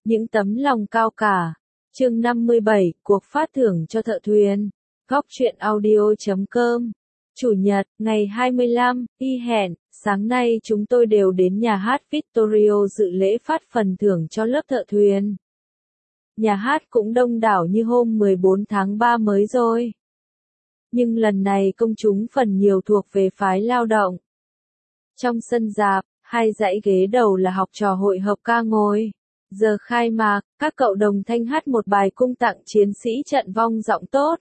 Những tấm lòng cao cả. Chương 57, cuộc phát thưởng cho thợ thuyền. Góc truyện audio.com. Chủ nhật, ngày 25, y hẹn, sáng nay chúng tôi đều đến nhà hát Victorio dự lễ phát phần thưởng cho lớp thợ thuyền. Nhà hát cũng đông đảo như hôm 14 tháng 3 mới rồi. Nhưng lần này công chúng phần nhiều thuộc về phái lao động. Trong sân rạp, hai dãy ghế đầu là học trò hội hợp ca ngồi. Giờ khai mạc, các cậu đồng thanh hát một bài cung tặng chiến sĩ trận vong giọng tốt.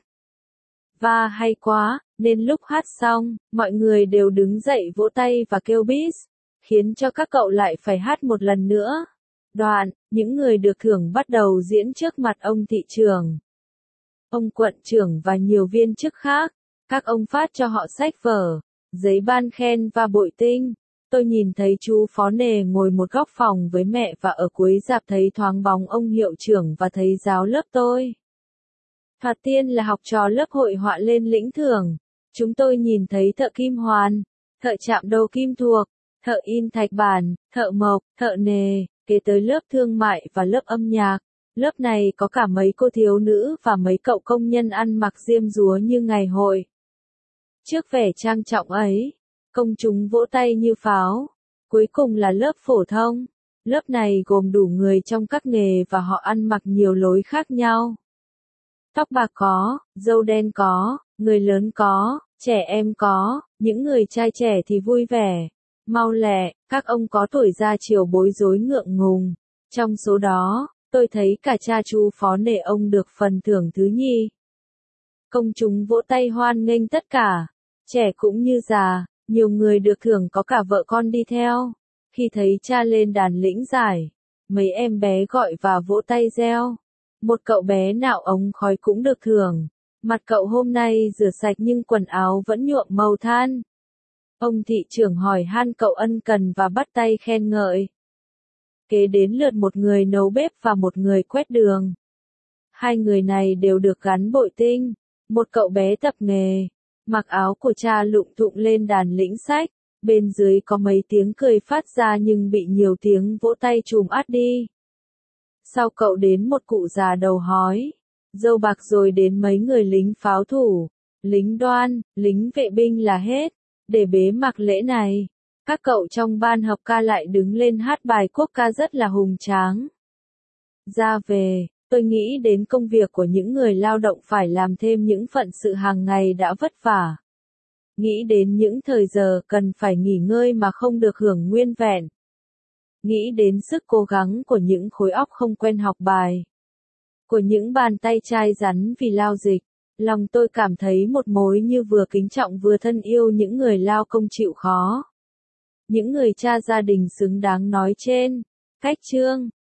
Và hay quá, nên lúc hát xong, mọi người đều đứng dậy vỗ tay và kêu bis, khiến cho các cậu lại phải hát một lần nữa. Đoạn, những người được thưởng bắt đầu diễn trước mặt ông thị trưởng, ông quận trưởng và nhiều viên chức khác. Các ông phát cho họ sách vở, giấy ban khen và bội tinh. Tôi nhìn thấy chú phó nề ngồi một góc phòng với mẹ và ở cuối rạp thấy thoáng bóng ông hiệu trưởng và thầy giáo lớp tôi. Thoạt tiên là học trò lớp hội họa lên lĩnh thưởng. Chúng tôi nhìn thấy thợ kim hoàn, thợ chạm đầu kim thuộc, thợ in thạch bản, thợ mộc, thợ nề, kế tới lớp thương mại và lớp âm nhạc. Lớp này có cả mấy cô thiếu nữ và mấy cậu công nhân ăn mặc diêm dúa như ngày hội. Trước vẻ trang trọng ấy, công chúng vỗ tay như pháo. Cuối cùng là lớp phổ thông. Lớp này gồm đủ người trong các nghề và họ ăn mặc nhiều lối khác nhau. Tóc bạc có, râu đen có, người lớn có, trẻ em có, những người trai trẻ thì vui vẻ, mau lẹ, các ông có tuổi ra chiều bối rối ngượng ngùng. Trong số đó, tôi thấy cả cha chú phó nể ông được phần thưởng thứ nhì. Công chúng vỗ tay hoan nghênh tất cả, trẻ cũng như già, nhiều người được thưởng có cả vợ con đi theo. Khi thấy cha lên đàn lĩnh giải, mấy em bé gọi và vỗ tay reo. Một cậu bé nạo ống khói cũng được thưởng. Mặt cậu hôm nay rửa sạch nhưng quần áo vẫn nhuộm màu than. Ông thị trưởng hỏi han cậu ân cần và bắt tay khen ngợi. Kế đến lượt một người nấu bếp và một người quét đường. Hai người này đều được gắn bội tinh. Một cậu bé tập nghề, mặc áo của cha lụng thụng lên đàn lĩnh sách. Bên dưới có mấy tiếng cười phát ra nhưng bị nhiều tiếng vỗ tay trùm át đi. Sau cậu đến một cụ già đầu hói, râu bạc, rồi đến mấy người lính pháo thủ, lính đoan, lính vệ binh là hết. Để bế mạc lễ này, các cậu trong ban hợp ca lại đứng lên hát bài quốc ca rất là hùng tráng. Ra về, tôi nghĩ đến công việc của những người lao động phải làm thêm những phận sự hàng ngày đã vất vả. Nghĩ đến những thời giờ cần phải nghỉ ngơi mà không được hưởng nguyên vẹn. Nghĩ đến sức cố gắng của những khối óc không quen học bài. Của những bàn tay chai rắn vì lao dịch. Lòng tôi cảm thấy một mối như vừa kính trọng vừa thân yêu những người lao công chịu khó. Những người cha gia đình xứng đáng nói trên. Cách chương